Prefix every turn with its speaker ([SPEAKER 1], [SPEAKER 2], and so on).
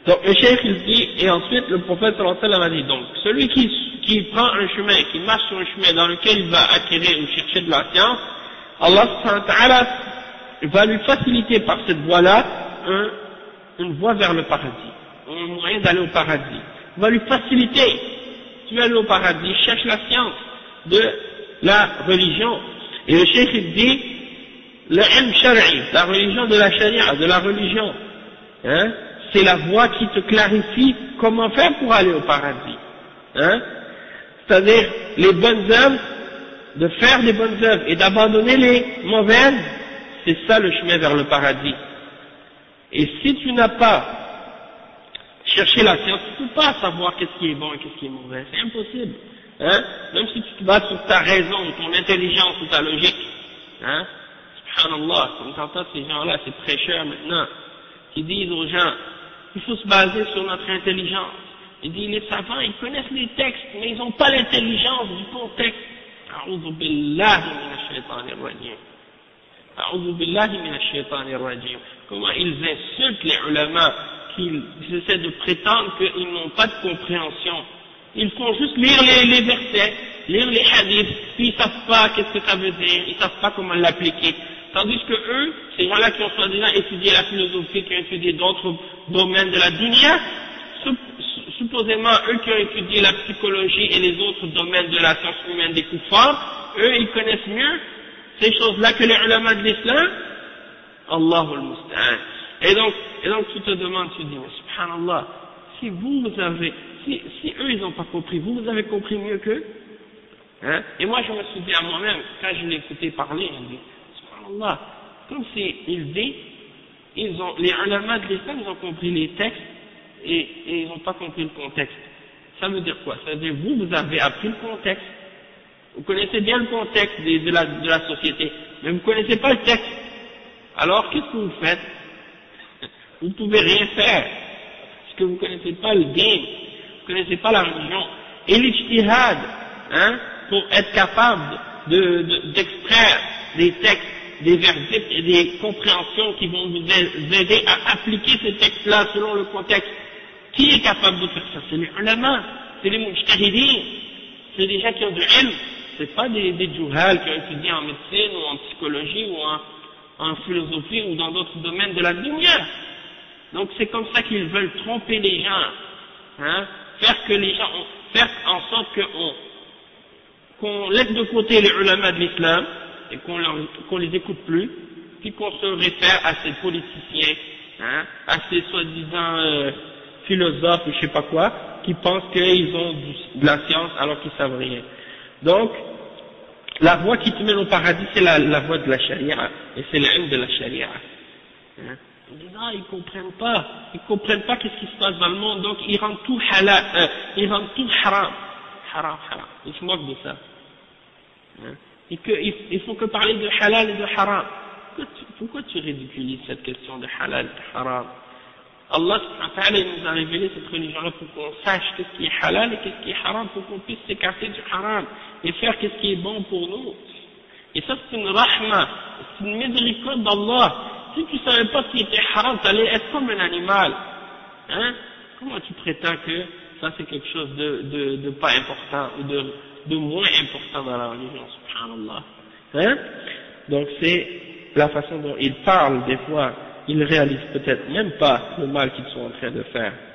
[SPEAKER 1] Donc le cheikh il dit, et ensuite le prophète sallallahu alayhi wa sallam a dit, donc celui qui prend un chemin, qui marche sur un chemin dans lequel il va acquérir ou chercher de la science, Allah subhanahu wa ta'ala va lui faciliter par cette voie-là une voie vers le paradis, un moyen d'aller au paradis. Il va lui faciliter. Tu vas aller au paradis, cherche la science de la religion. Et le cheikh il dit, le ilm shar'i, la religion de la sharia, de la religion, hein, c'est la voie qui te clarifie comment faire pour aller au paradis. Hein, c'est-à-dire les bonnes œuvres, de faire des bonnes œuvres et d'abandonner les mauvaises, c'est ça le chemin vers le paradis. Et si tu n'as pas cherché la science, tu ne peux pas savoir qu'est-ce qui est bon et qu'est-ce qui est mauvais, c'est impossible. Hein, même si tu te bases sur ta raison, ton intelligence ou ta logique, hein, subhanallah, comme t'entends ces gens-là, ces prêcheurs maintenant, qui disent aux gens, il faut se baser sur notre intelligence. Il dit, les savants, ils connaissent les textes, mais ils n'ont pas l'intelligence du contexte. A'udhu billahi minash shaitanir rajim. A'udhu billahi minash shaitanir rajim. Comment ils insultent les ulama, qu'ils essaient de prétendre qu'ils n'ont pas de compréhension. Ils font juste lire les versets, lire les hadiths, puis ils savent pas qu'est-ce que ça veut dire, ils savent pas comment l'appliquer. Tandis que eux, ces gens-là qui ont soi-disant étudié la philosophie, qui ont étudié d'autres domaines de la dunya, supposément eux qui ont étudié la psychologie et les autres domaines de la science humaine des kuffars, eux ils connaissent mieux ces choses-là que les ulama de l'islam. Allahu al-musta'an. Et donc tu te demandes, tu dis, mais subhanallah, si eux ils n'ont pas compris, vous avez compris mieux qu'eux, hein? Et moi je me suis dit à moi-même, quand je l'ai écouté parler, je me dis, subhanallah, comme c'est élevé, les ulama de l'islam ils ont compris les textes, et ils n'ont pas compris le contexte. Ça veut dire quoi? Ça veut dire vous avez appris le contexte, vous connaissez bien le contexte de la société, mais vous ne connaissez pas le texte. Alors qu'est-ce que vous faites? Vous ne pouvez rien faire, parce que vous ne connaissez pas le din, vous ne connaissez pas la religion. Et l'ijtihad, hein, pour être capable d'extraire des textes, des versets et des compréhensions qui vont vous aider à appliquer ces textes-là selon le contexte. Qui est capable de faire ça? C'est les ulama, c'est les mujtahidin, c'est des gens qui ont du ilm, c'est pas des juhal qui ont étudié en médecine ou en psychologie ou en philosophie ou dans d'autres domaines de la dunya. Donc c'est comme ça qu'ils veulent tromper les gens, hein, faire en sorte qu'on laisse de côté les ulama de l'islam et qu'on les écoute plus, puis qu'on se réfère à ces politiciens, hein, à ces soi-disant philosophes ou je sais pas quoi, qui pensent qu'ils ont de la science alors qu'ils savent rien. Donc, la voie qui te mène au paradis, c'est la voie de la charia, et c'est l'ilm de la charia. Hein. Ils disent, ah, ils comprennent pas qu'est-ce qui se passe dans le monde, donc ils rendent tout halal, ils rendent tout haram. Ils se moquent de ça. Hein. Il faut que parler de halal et de haram. Pourquoi tu ridiculises cette question de halal et de haram? Allah subhanahu wa ta'ala nous a révélé cette religion-là pour qu'on sache qu'est-ce qui est halal et qu'est-ce qui est haram, pour qu'on puisse s'écarter du haram et faire qu'est-ce qui est bon pour nous. Et ça c'est une rahma, c'est une miséricorde d'Allah. Si tu savais pas ce qui était haram, tu allais être comme un animal. Hein? Comment tu prétends que ça c'est quelque chose de pas important ou de moins important dans la religion, subhanallah. Hein? Donc c'est la façon dont ils parlent des fois, ils réalisent peut-être même pas le mal qu'ils sont en train de faire.